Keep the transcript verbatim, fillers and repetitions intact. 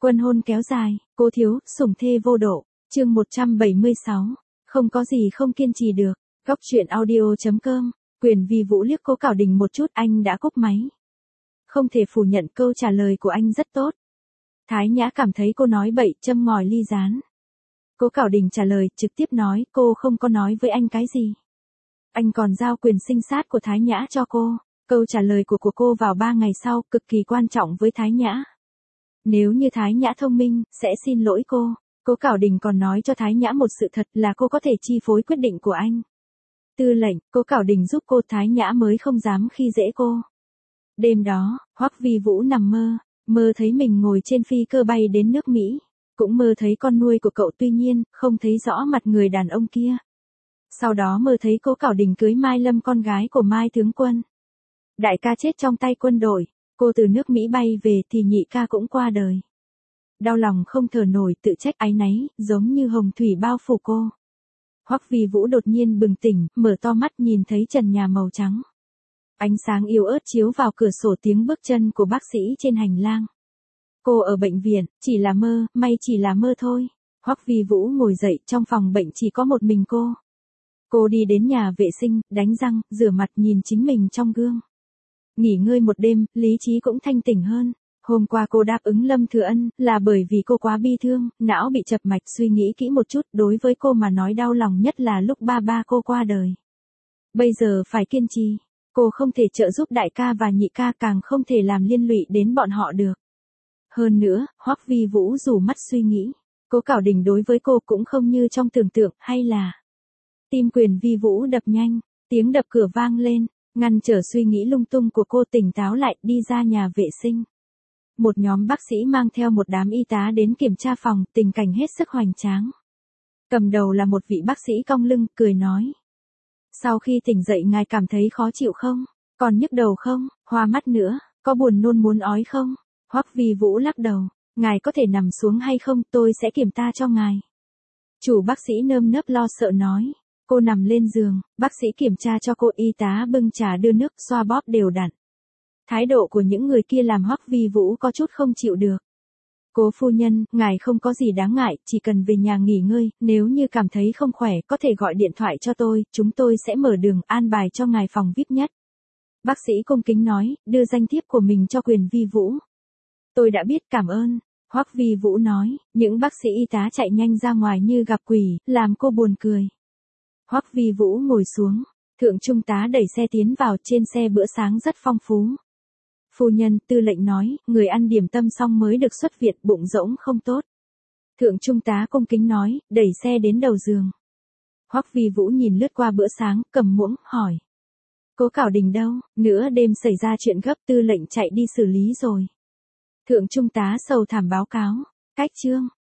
Quân hôn kéo dài, cố thiếu, sủng thê vô độ. Chương một trăm bảy mươi sáu. Không có gì không kiên trì được. Góc truyện audio chấm com. Quyền Vi Vũ liếc Cố Cảo Đình một chút, anh đã cúp máy. Không thể phủ nhận câu trả lời của anh rất tốt. Thái Nhã cảm thấy cô nói bậy, châm ngòi ly gián. Cố Cảo Đình trả lời, trực tiếp nói, cô không có nói với anh cái gì. Anh còn giao quyền sinh sát của Thái Nhã cho cô. Câu trả lời của của cô vào ba ngày sau, cực kỳ quan trọng với Thái Nhã. Nếu như Thái Nhã thông minh, sẽ xin lỗi cô. Cố Cảo Đình còn nói cho Thái Nhã một sự thật là cô có thể chi phối quyết định của anh. Tư lệnh, Cố Cảo Đình giúp cô, Thái Nhã mới không dám khi dễ cô. Đêm đó, Hoắc Vi Vũ nằm mơ, mơ thấy mình ngồi trên phi cơ bay đến nước Mỹ. Cũng mơ thấy con nuôi của cậu, tuy nhiên, không thấy rõ mặt người đàn ông kia. Sau đó mơ thấy Cố Cảo Đình cưới Mai Lâm, con gái của Mai tướng quân. Đại ca chết trong tay quân đội, cô từ nước Mỹ bay về thì nhị ca cũng qua đời. Đau lòng không thở nổi, tự trách áy náy, giống như hồng thủy bao phủ cô. Hoắc Vi Vũ đột nhiên bừng tỉnh, mở to mắt nhìn thấy trần nhà màu trắng. Ánh sáng yếu ớt chiếu vào cửa sổ, tiếng bước chân của bác sĩ trên hành lang. Cô ở bệnh viện, chỉ là mơ, may chỉ là mơ thôi. Hoắc Vi Vũ ngồi dậy, trong phòng bệnh chỉ có một mình cô. Cô đi đến nhà vệ sinh, đánh răng, rửa mặt, nhìn chính mình trong gương. Nghỉ ngơi một đêm, lý trí cũng thanh tỉnh hơn. Hôm qua cô đáp ứng Lâm Thừa Ân, là bởi vì cô quá bi thương, não bị chập mạch. Suy nghĩ kỹ một chút, đối với cô mà nói đau lòng nhất là lúc ba ba cô qua đời. Bây giờ phải kiên trì. Cô không thể trợ giúp đại ca và nhị ca, càng không thể làm liên lụy đến bọn họ được. Hơn nữa, Hoắc Vi Vũ rủ mắt suy nghĩ. Cố Cảo Đình đối với cô cũng không như trong tưởng tượng, hay là... Tim Quyền Vi Vũ đập nhanh, tiếng đập cửa vang lên, ngăn trở suy nghĩ lung tung của cô, tỉnh táo lại, đi ra nhà vệ sinh. Một nhóm bác sĩ mang theo một đám y tá đến kiểm tra phòng, tình cảnh hết sức hoành tráng. Cầm đầu là một vị bác sĩ cong lưng, cười nói. Sau khi tỉnh dậy ngài cảm thấy khó chịu không? Còn nhức đầu không? Hoa mắt nữa? Có buồn nôn muốn ói không? Hoắc Vi Vũ lắc đầu. Ngài có thể nằm xuống hay không, tôi sẽ kiểm tra cho ngài. Chủ bác sĩ nơm nớp lo sợ nói. Cô nằm lên giường, bác sĩ kiểm tra cho cô, y tá bưng trà đưa nước, xoa bóp đều đặn. Thái độ của những người kia làm Hoắc Vi Vũ có chút không chịu được. Cố phu nhân, ngài không có gì đáng ngại, chỉ cần về nhà nghỉ ngơi, nếu như cảm thấy không khỏe có thể gọi điện thoại cho tôi, chúng tôi sẽ mở đường an bài cho ngài phòng vi ai pi nhất. Bác sĩ cung kính nói, đưa danh thiếp của mình cho Quyền Vi Vũ. Tôi đã biết, cảm ơn. Hoắc Vi Vũ nói, những bác sĩ y tá chạy nhanh ra ngoài như gặp quỷ, làm cô buồn cười. Hoắc Vi Vũ ngồi xuống, thượng trung tá đẩy xe tiến vào, trên xe bữa sáng rất phong phú. Phu nhân, tư lệnh nói, người ăn điểm tâm xong mới được xuất viện, bụng rỗng không tốt. Thượng trung tá cung kính nói, đẩy xe đến đầu giường. Hoắc Vi Vũ nhìn lướt qua bữa sáng, cầm muỗng, hỏi. Cố Cảo Đình đâu? Nửa đêm xảy ra chuyện gấp, tư lệnh chạy đi xử lý rồi. Thượng trung tá sầu thảm báo cáo. Cách chương.